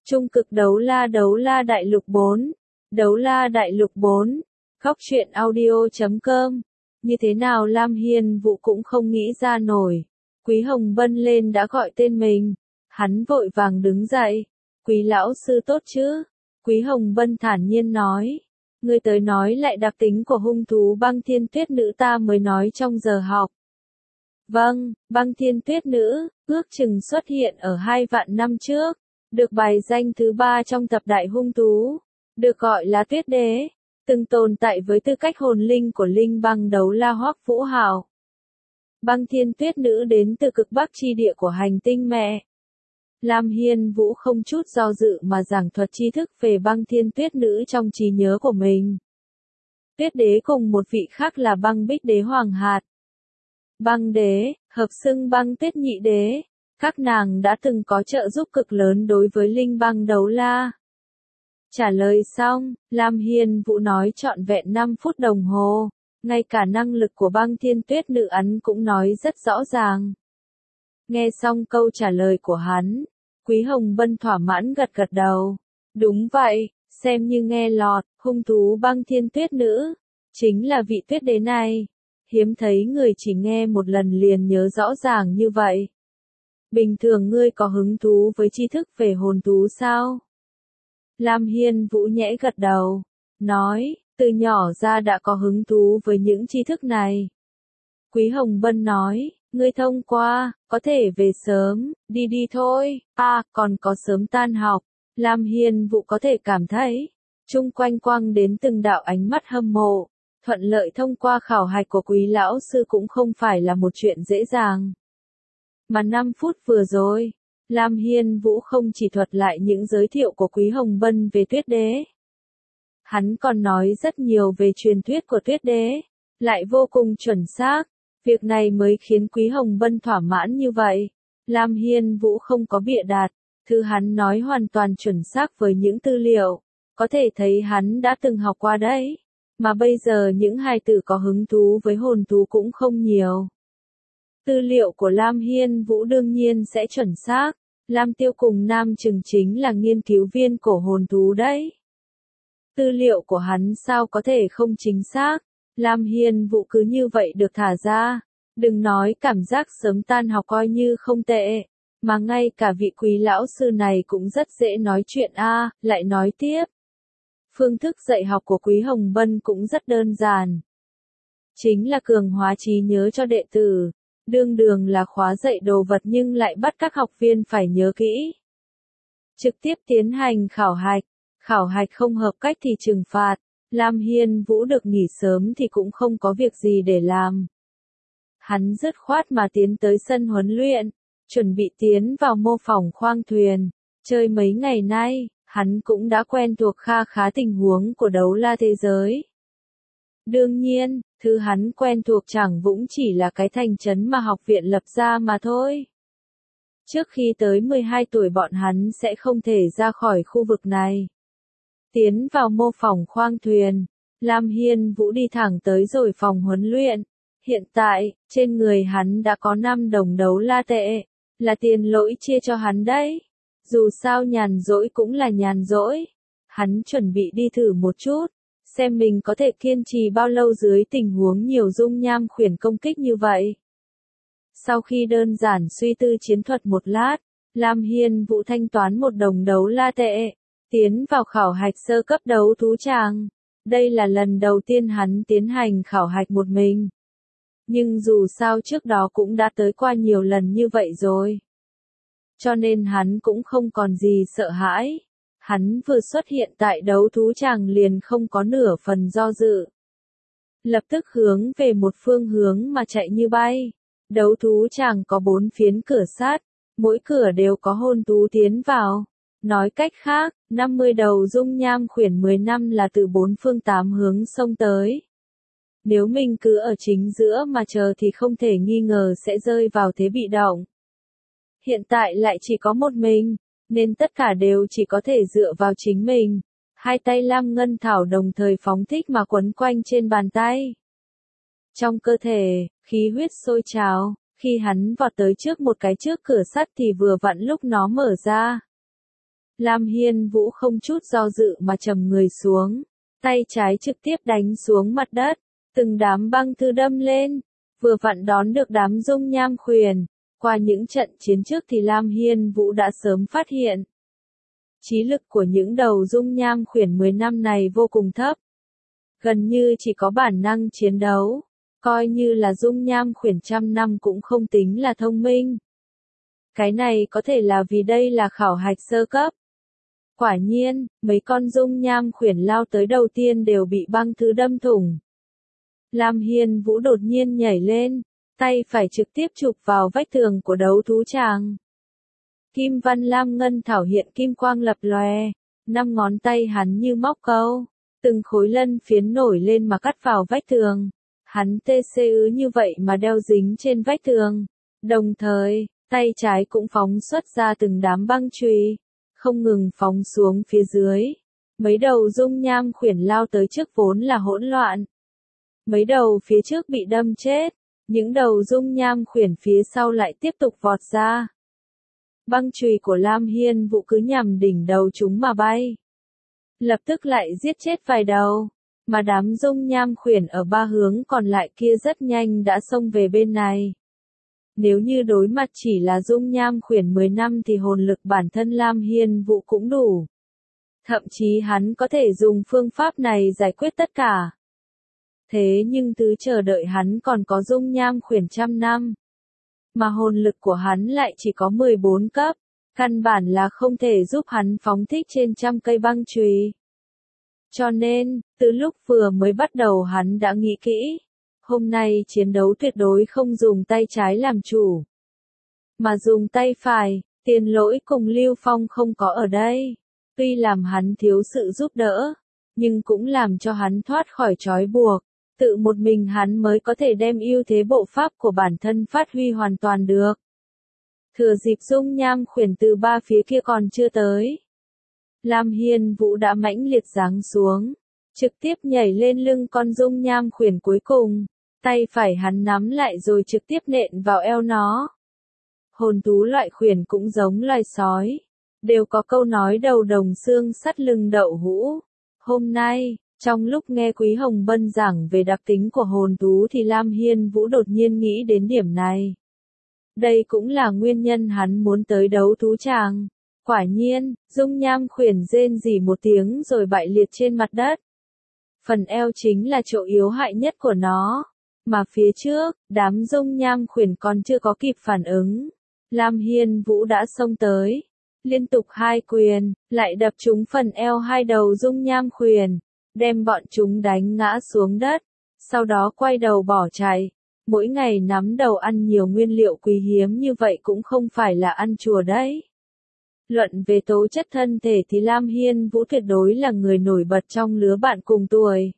Trung cực đấu la đại lục 4. Đấu la đại lục 4. Khóc chuyện audio.com. Như thế nào Lam Hiên Vũ cũng không nghĩ ra nổi. Quý Hồng Vân lên đã gọi tên mình. Hắn vội vàng đứng dậy. Quý lão sư tốt chứ? Quý Hồng Vân thản nhiên nói. Ngươi tới nói lại đặc tính của hung thú băng thiên tuyết nữ ta mới nói trong giờ học. Vâng, băng thiên tuyết nữ, ước chừng xuất hiện ở 2 vạn năm trước. Được bài danh thứ 3 trong thập đại hung thú. Được gọi là tuyết đế. Từng tồn tại với tư cách hồn linh của linh băng đấu la Hoắc Vũ Hào. Băng thiên tuyết nữ đến từ cực bắc chi địa của hành tinh mẹ. Lam Hiên Vũ không chút do dự mà giảng thuật tri thức về băng thiên tuyết nữ trong trí nhớ của mình. Tuyết đế cùng một vị khác là băng bích đế Hoàng Hạt. Băng đế, hợp xưng băng tuyết nhị đế. Các nàng đã từng có trợ giúp cực lớn đối với linh băng đấu la. Trả lời xong, Lam Hiên Vũ nói trọn vẹn 5 phút đồng hồ. Ngay cả năng lực của băng thiên tuyết nữ ấn cũng nói rất rõ ràng. Nghe xong câu trả lời của hắn, Quý Hồng Vân thỏa mãn gật gật đầu. Đúng vậy, xem như nghe lọt, hung thú băng thiên tuyết nữ. Chính là vị tuyết đế này. Hiếm thấy người chỉ nghe một lần liền nhớ rõ ràng như vậy. Bình thường ngươi có hứng thú với tri thức về hồn thú sao? Lam Hiên Vũ nhẽ gật đầu, nói, từ nhỏ ra đã có hứng thú với những tri thức này. Quý Hồng Vân nói, ngươi thông qua, có thể về sớm, đi đi thôi, còn có sớm tan học. Lam Hiên Vũ có thể cảm thấy, chung quanh quăng đến từng đạo ánh mắt hâm mộ, thuận lợi thông qua khảo hạch của quý lão sư cũng không phải là một chuyện dễ dàng. Mà 5 phút vừa rồi, Lam Hiên Vũ không chỉ thuật lại những giới thiệu của Quý Hồng Vân về tuyết đế. Hắn còn nói rất nhiều về truyền thuyết của tuyết đế, lại vô cùng chuẩn xác. Việc này mới khiến Quý Hồng Vân thỏa mãn như vậy. Lam Hiên Vũ không có bịa đặt, thứ hắn nói hoàn toàn chuẩn xác với những tư liệu. Có thể thấy hắn đã từng học qua đấy. Mà bây giờ những hài tử có hứng thú với hồn thú cũng không nhiều. Tư liệu của Lam Hiên Vũ đương nhiên sẽ chuẩn xác. Lam Tiêu cùng Nam Trừng chính là nghiên cứu viên cổ hồn thú đấy. Tư liệu của hắn sao có thể không chính xác. Lam Hiên Vũ cứ như vậy được thả ra. Đừng nói cảm giác sớm tan học coi như không tệ. Mà ngay cả vị quý lão sư này cũng rất dễ nói chuyện lại nói tiếp. Phương thức dạy học của Quý Hồng Vân cũng rất đơn giản. Chính là cường hóa trí nhớ cho đệ tử. Đương đường là khóa dạy đồ vật nhưng lại bắt các học viên phải nhớ kỹ. Trực tiếp tiến hành khảo hạch không hợp cách thì trừng phạt. Lam Hiên Vũ được nghỉ sớm thì cũng không có việc gì để làm. Hắn dứt khoát mà tiến tới sân huấn luyện, chuẩn bị tiến vào mô phỏng khoang thuyền. Chơi mấy ngày nay, hắn cũng đã quen thuộc kha khá tình huống của đấu la thế giới. Đương nhiên, thứ hắn quen thuộc chẳng vũng chỉ là cái thành trấn mà học viện lập ra mà thôi. Trước khi tới 12 tuổi bọn hắn sẽ không thể ra khỏi khu vực này. Tiến vào mô phỏng khoang thuyền, Lam Hiên Vũ đi thẳng tới rồi phòng huấn luyện. Hiện tại, trên người hắn đã có 5 đồng đấu la tệ, là tiền lỗi chia cho hắn đấy. Dù sao nhàn rỗi cũng là nhàn rỗi. Hắn chuẩn bị đi thử một chút. Xem mình có thể kiên trì bao lâu dưới tình huống nhiều dung nham khuyển công kích như vậy. Sau khi đơn giản suy tư chiến thuật một lát, Lam Hiên Vũ thanh toán 1 đồng đấu la tệ, tiến vào khảo hạch sơ cấp đấu thú tràng. Đây là lần đầu tiên hắn tiến hành khảo hạch một mình. Nhưng dù sao trước đó cũng đã tới qua nhiều lần như vậy rồi. Cho nên hắn cũng không còn gì sợ hãi. Hắn vừa xuất hiện tại đấu thú tràng liền không có nửa phần do dự. Lập tức hướng về một phương hướng mà chạy như bay. Đấu thú tràng có 4 phiến cửa sắt, mỗi cửa đều có hồn thú tiến vào. Nói cách khác, 50 đầu dung nham khuyển 10 năm là từ 4 phương 8 hướng xông tới. Nếu mình cứ ở chính giữa mà chờ thì không thể nghi ngờ sẽ rơi vào thế bị động. Hiện tại lại chỉ có một mình, nên tất cả đều chỉ có thể dựa vào chính mình. Hai tay Lam Ngân Thảo đồng thời phóng thích mà quấn quanh trên bàn tay. Trong cơ thể, khí huyết sôi trào, khi hắn vọt tới trước một cái trước cửa sắt thì vừa vặn lúc nó mở ra. Lam Hiên Vũ không chút do dự mà trầm người xuống, tay trái trực tiếp đánh xuống mặt đất, từng đám băng thư đâm lên, vừa vặn đón được đám dung nham khuyển. Qua những trận chiến trước thì Lam Hiên Vũ đã sớm phát hiện, trí lực của những đầu dung nham khuyển 10 năm này vô cùng thấp, gần như chỉ có bản năng chiến đấu, coi như là dung nham khuyển trăm năm cũng không tính là thông minh. Cái này có thể là vì đây là khảo hạch sơ cấp. Quả nhiên, mấy con dung nham khuyển lao tới đầu tiên đều bị băng thứ đâm thủng. Lam Hiên Vũ đột nhiên nhảy lên, tay phải trực tiếp chụp vào vách tường của đấu thú tràng. Kim văn lam ngân thảo hiện kim quang lập lòe, 5 ngón tay hắn như móc câu, từng khối lân phiến nổi lên mà cắt vào vách tường. Hắn tê ứ như vậy mà đeo dính trên vách tường. Đồng thời, tay trái cũng phóng xuất ra từng đám băng chùy, không ngừng phóng xuống phía dưới. Mấy đầu dung nham khuyển lao tới trước vốn là hỗn loạn. Mấy đầu phía trước bị đâm chết, những đầu dung nham khuyển phía sau lại tiếp tục vọt ra. Băng chùy của Lam Hiên Vũ cứ nhằm đỉnh đầu chúng mà bay. Lập tức lại giết chết vài đầu, mà đám dung nham khuyển ở 3 hướng còn lại kia rất nhanh đã xông về bên này. Nếu như đối mặt chỉ là dung nham khuyển 10 năm thì hồn lực bản thân Lam Hiên Vũ cũng đủ. Thậm chí hắn có thể dùng phương pháp này giải quyết tất cả. Thế nhưng thứ chờ đợi hắn còn có dung nham khuyển trăm năm. Mà hồn lực của hắn lại chỉ có 14 cấp, căn bản là không thể giúp hắn phóng thích trên trăm cây băng chùy. Cho nên, từ lúc vừa mới bắt đầu hắn đã nghĩ kỹ, hôm nay chiến đấu tuyệt đối không dùng tay trái làm chủ, mà dùng tay phải. Tiền Lỗi cùng Lưu Phong không có ở đây, tuy làm hắn thiếu sự giúp đỡ, nhưng cũng làm cho hắn thoát khỏi trói buộc. Tự một mình hắn mới có thể đem ưu thế bộ pháp của bản thân phát huy hoàn toàn được. Thừa dịp dung nham khuyển từ 3 phía kia còn chưa tới, Lam Hiên Vũ đã mãnh liệt giáng xuống, trực tiếp nhảy lên lưng con dung nham khuyển cuối cùng, tay phải hắn nắm lại rồi trực tiếp nện vào eo nó. Hồn thú loại khuyển cũng giống loài sói, đều có câu nói đầu đồng xương sắt lưng đậu hũ. Hôm nay, trong lúc nghe Quý Hồng Bân giảng về đặc tính của hồn thú thì Lam Hiên Vũ đột nhiên nghĩ đến điểm này. Đây cũng là nguyên nhân hắn muốn tới đấu thú tràng. Quả nhiên, dung nham khuyển rên rỉ một tiếng rồi bại liệt trên mặt đất. Phần eo chính là chỗ yếu hại nhất của nó. Mà phía trước, đám dung nham khuyển còn chưa có kịp phản ứng. Lam Hiên Vũ đã xông tới. Liên tục 2 quyền, lại đập trúng phần eo 2 đầu dung nham khuyển, đem bọn chúng đánh ngã xuống đất, sau đó quay đầu bỏ chạy. Mỗi ngày nắm đầu ăn nhiều nguyên liệu quý hiếm như vậy cũng không phải là ăn chùa đấy. Luận về tố chất thân thể thì Lam Hiên Vũ tuyệt đối là người nổi bật trong lứa bạn cùng tuổi.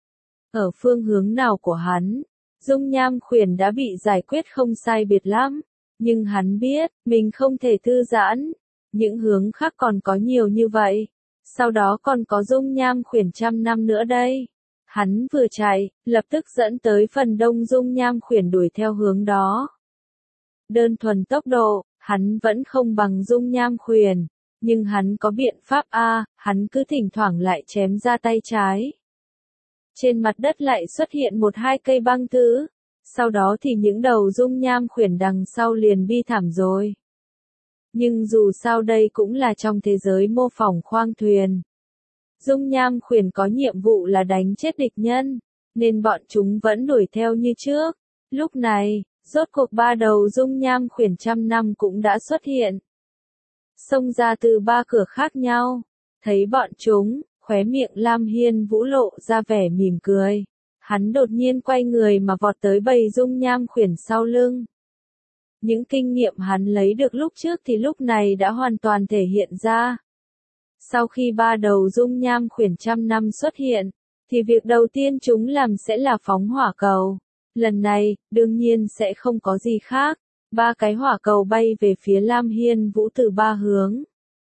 Ở phương hướng nào của hắn, dung nham khuyển đã bị giải quyết không sai biệt lắm, nhưng hắn biết, mình không thể thư giãn. Những hướng khác còn có nhiều như vậy. Sau đó còn có dung nham khuyển trăm năm nữa đây. Hắn vừa chạy, lập tức dẫn tới phần đông dung nham khuyển đuổi theo hướng đó. Đơn thuần tốc độ, hắn vẫn không bằng dung nham khuyển, nhưng hắn có biện pháp hắn cứ thỉnh thoảng lại chém ra tay trái. Trên mặt đất lại xuất hiện 1-2 cây băng thứ, sau đó thì những đầu dung nham khuyển đằng sau liền bi thảm rồi. Nhưng dù sao đây cũng là trong thế giới mô phỏng khoang thuyền. Dung nham khuyển có nhiệm vụ là đánh chết địch nhân, nên bọn chúng vẫn đuổi theo như trước. Lúc này, rốt cuộc 3 đầu dung nham khuyển trăm năm cũng đã xuất hiện. Xông ra từ 3 cửa khác nhau, thấy bọn chúng, khóe miệng Lam Hiên Vũ lộ ra vẻ mỉm cười. Hắn đột nhiên quay người mà vọt tới bầy dung nham khuyển sau lưng. Những kinh nghiệm hắn lấy được lúc trước thì lúc này đã hoàn toàn thể hiện ra. Sau khi 3 đầu dung nham khuyển trăm năm xuất hiện, thì việc đầu tiên chúng làm sẽ là phóng hỏa cầu. Lần này, đương nhiên sẽ không có gì khác. 3 cái hỏa cầu bay về phía Lam Hiên Vũ từ 3 hướng.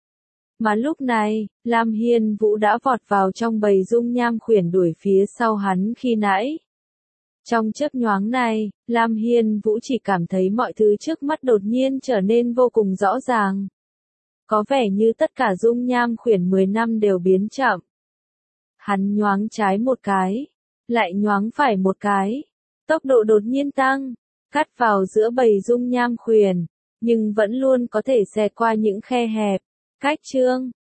Mà lúc này, Lam Hiên Vũ đã vọt vào trong bầy dung nham khuyển đuổi phía sau hắn khi nãy. Trong chớp nhoáng này, Lam Hiên Vũ chỉ cảm thấy mọi thứ trước mắt đột nhiên trở nên vô cùng rõ ràng. Có vẻ như tất cả dung nham khuyển 10 năm đều biến chậm. Hắn nhoáng trái một cái, lại nhoáng phải một cái. Tốc độ đột nhiên tăng, cắt vào giữa bầy dung nham khuyển, nhưng vẫn luôn có thể xẹt qua những khe hẹp. Cách chương